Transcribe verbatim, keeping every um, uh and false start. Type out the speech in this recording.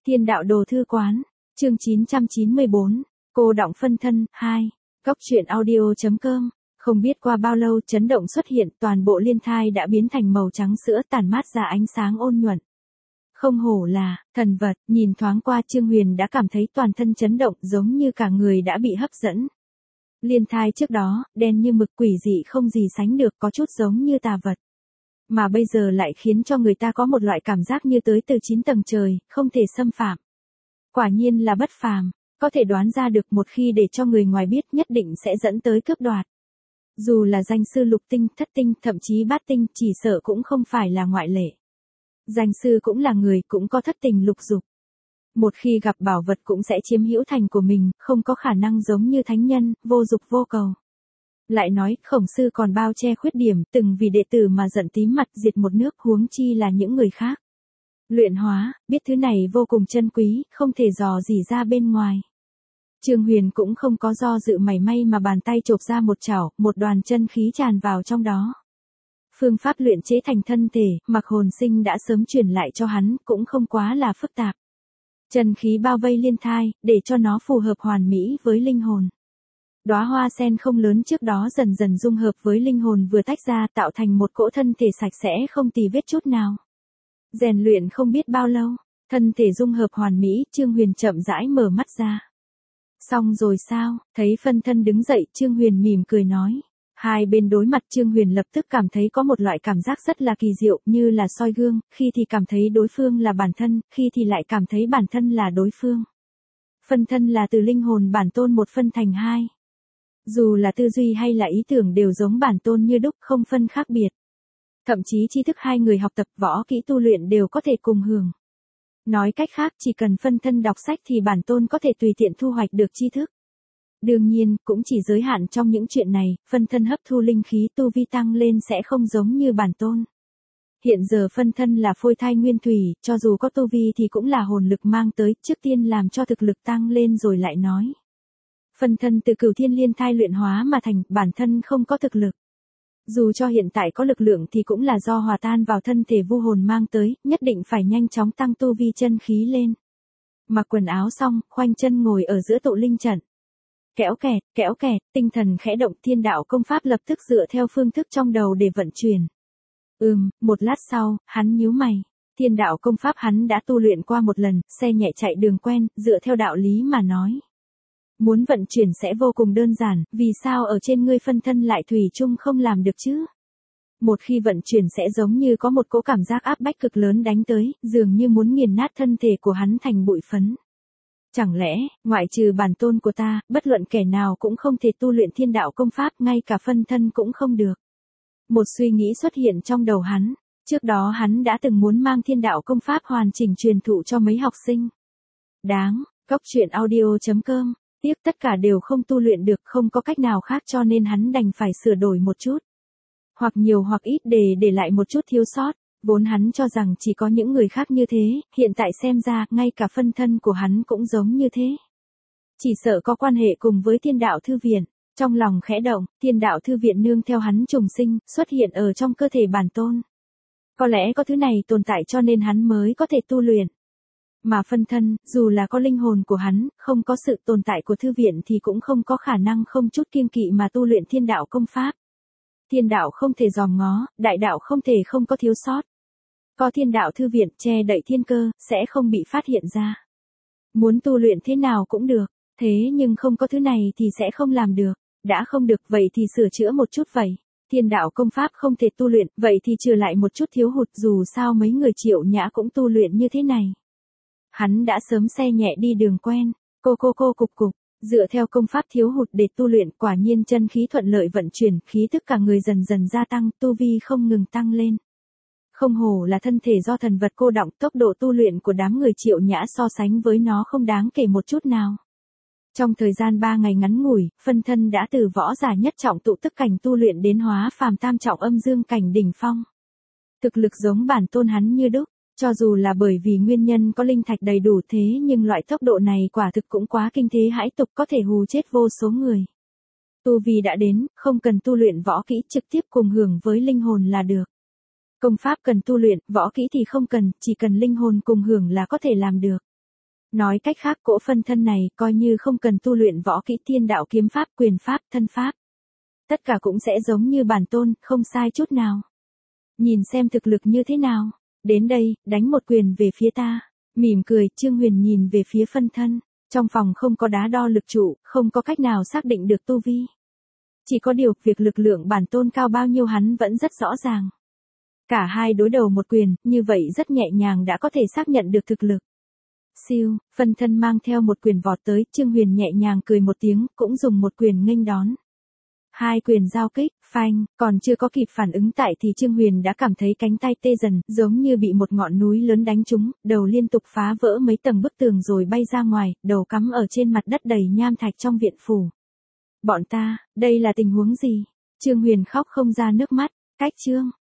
Thiên đạo đồ thư quán, chương chín trăm chín mươi bốn, cô đọng phân thân, hai, góc truyện audio.com. Không biết qua bao lâu chấn động xuất hiện, toàn bộ liên thai đã biến thành màu trắng sữa tàn mát ra ánh sáng ôn nhuận. Không hổ là thần vật, nhìn thoáng qua Trương Huyền đã cảm thấy toàn thân chấn động giống như cả người đã bị hấp dẫn. Liên thai trước đó, đen như mực quỷ dị không gì sánh được, có chút giống như tà vật. Mà bây giờ lại khiến cho người ta có một loại cảm giác như tới từ chín tầng trời, không thể xâm phạm. Quả nhiên là bất phàm, có thể đoán ra được một khi để cho người ngoài biết nhất định sẽ dẫn tới cướp đoạt. Dù là danh sư lục tinh, thất tinh, thậm chí bát tinh, chỉ sợ cũng không phải là ngoại lệ. Danh sư cũng là người, cũng có thất tình lục dục. Một khi gặp bảo vật cũng sẽ chiếm hữu thành của mình, không có khả năng giống như thánh nhân, vô dục vô cầu. Lại nói, Khổng Sư còn bao che khuyết điểm, từng vì đệ tử mà giận tím mặt diệt một nước, huống chi là những người khác. Luyện hóa, biết thứ này vô cùng chân quý, không thể dò dỉ ra bên ngoài. Trương Huyền cũng không có do dự mảy may mà bàn tay chộp ra một chảo, một đoàn chân khí tràn vào trong đó. Phương pháp luyện chế thành thân thể, Mặc Hồn Sinh đã sớm truyền lại cho hắn, cũng không quá là phức tạp. Chân khí bao vây liên thai, để cho nó phù hợp hoàn mỹ với linh hồn. Đóa hoa sen không lớn trước đó dần dần dung hợp với linh hồn vừa tách ra, tạo thành một cỗ thân thể sạch sẽ không tì vết chút nào. Rèn luyện không biết bao lâu, thân thể dung hợp hoàn mỹ, Trương Huyền chậm rãi mở mắt ra. Xong rồi sao? Thấy phân thân đứng dậy, Trương Huyền mỉm cười nói. Hai bên đối mặt, Trương Huyền lập tức cảm thấy có một loại cảm giác rất là kỳ diệu, như là soi gương, khi thì cảm thấy đối phương là bản thân, khi thì lại cảm thấy bản thân là đối phương. Phân thân là từ linh hồn bản tôn một phân thành hai. Dù là tư duy hay là ý tưởng đều giống bản tôn như đúc, không phân khác biệt. Thậm chí tri thức hai người học tập võ kỹ tu luyện đều có thể cùng hưởng. Nói cách khác, chỉ cần phân thân đọc sách thì bản tôn có thể tùy tiện thu hoạch được tri thức. Đương nhiên, cũng chỉ giới hạn trong những chuyện này, phân thân hấp thu linh khí tu vi tăng lên sẽ không giống như bản tôn. Hiện giờ phân thân là phôi thai nguyên thủy, cho dù có tu vi thì cũng là hồn lực mang tới, trước tiên làm cho thực lực tăng lên rồi lại nói. Phân thân từ cửu thiên liên thai luyện hóa mà thành, bản thân không có thực lực. Dù cho hiện tại có lực lượng thì cũng là do hòa tan vào thân thể vu hồn mang tới, nhất định phải nhanh chóng tăng tu vi chân khí lên. Mặc quần áo xong, khoanh chân ngồi ở giữa tụ linh trận. Kéo kẹt, kéo kẹt, tinh thần khẽ động, thiên đạo công pháp lập tức dựa theo phương thức trong đầu để vận chuyển. Ừm, một lát sau, hắn nhíu mày. Thiên đạo công pháp hắn đã tu luyện qua một lần, xe nhẹ chạy đường quen, dựa theo đạo lý mà nói. Muốn vận chuyển sẽ vô cùng đơn giản, vì sao ở trên ngươi phân thân lại thủy chung không làm được chứ? Một khi vận chuyển sẽ giống như có một cỗ cảm giác áp bách cực lớn đánh tới, dường như muốn nghiền nát thân thể của hắn thành bụi phấn. Chẳng lẽ, ngoại trừ bản tôn của ta, bất luận kẻ nào cũng không thể tu luyện thiên đạo công pháp, ngay cả phân thân cũng không được. Một suy nghĩ xuất hiện trong đầu hắn, trước đó hắn đã từng muốn mang thiên đạo công pháp hoàn chỉnh truyền thụ cho mấy học sinh. Đáng, góc truyện audio.com. Tiếc tất cả đều không tu luyện được, không có cách nào khác cho nên hắn đành phải sửa đổi một chút. Hoặc nhiều hoặc ít để để lại một chút thiếu sót, vốn hắn cho rằng chỉ có những người khác như thế, hiện tại xem ra, ngay cả phân thân của hắn cũng giống như thế. Chỉ sợ có quan hệ cùng với thiên đạo thư viện, trong lòng khẽ động, thiên đạo thư viện nương theo hắn trùng sinh, xuất hiện ở trong cơ thể bản tôn. Có lẽ có thứ này tồn tại cho nên hắn mới có thể tu luyện. Mà phân thân, dù là có linh hồn của hắn, không có sự tồn tại của thư viện thì cũng không có khả năng không chút kiêng kỵ mà tu luyện thiên đạo công pháp. Thiên đạo không thể dòm ngó, đại đạo không thể không có thiếu sót. Có thiên đạo thư viện che đậy thiên cơ, sẽ không bị phát hiện ra. Muốn tu luyện thế nào cũng được, thế nhưng không có thứ này thì sẽ không làm được. Đã không được vậy thì sửa chữa một chút vậy. Thiên đạo công pháp không thể tu luyện, vậy thì trừ lại một chút thiếu hụt, dù sao mấy người Triệu Nhã cũng tu luyện như thế này. Hắn đã sớm xe nhẹ đi đường quen, cô cô cô cục cục, dựa theo công pháp thiếu hụt để tu luyện, quả nhiên chân khí thuận lợi vận chuyển, khí tức cả người dần dần gia tăng, tu vi không ngừng tăng lên. Không hổ là thân thể do thần vật cô đọng, tốc độ tu luyện của đám người Triệu Nhã so sánh với nó không đáng kể một chút nào. Trong thời gian ba ngày ngắn ngủi, phân thân đã từ võ giả nhất trọng tụ tức cảnh tu luyện đến hóa phàm tam trọng âm dương cảnh đỉnh phong. Thực lực giống bản tôn hắn như đúc. Cho dù là bởi vì nguyên nhân có linh thạch đầy đủ thế nhưng loại tốc độ này quả thực cũng quá kinh thế hãi tục, có thể hù chết vô số người. Tu vi đã đến, không cần tu luyện võ kỹ, trực tiếp cùng hưởng với linh hồn là được. Công pháp cần tu luyện, võ kỹ thì không cần, chỉ cần linh hồn cùng hưởng là có thể làm được. Nói cách khác cỗ phân thân này coi như không cần tu luyện võ kỹ thiên đạo kiếm pháp, quyền pháp, thân pháp. Tất cả cũng sẽ giống như bản tôn, không sai chút nào. Nhìn xem thực lực như thế nào. Đến đây, đánh một quyền về phía ta. Mỉm cười, Trương Huyền nhìn về phía phân thân. Trong phòng không có đá đo lực trụ, không có cách nào xác định được tu vi. Chỉ có điều, việc lực lượng bản tôn cao bao nhiêu hắn vẫn rất rõ ràng. Cả hai đối đầu một quyền, như vậy rất nhẹ nhàng đã có thể xác nhận được thực lực. Siêu, phân thân mang theo một quyền vọt tới, Trương Huyền nhẹ nhàng cười một tiếng, cũng dùng một quyền nghênh đón. Hai quyền giao kích, phanh, còn chưa có kịp phản ứng tại thì Trương Huyền đã cảm thấy cánh tay tê dần, giống như bị một ngọn núi lớn đánh trúng, đầu liên tục phá vỡ mấy tầng bức tường rồi bay ra ngoài, đầu cắm ở trên mặt đất đầy nham thạch trong viện phủ. Bọn ta, đây là tình huống gì? Trương Huyền khóc không ra nước mắt, cách Trương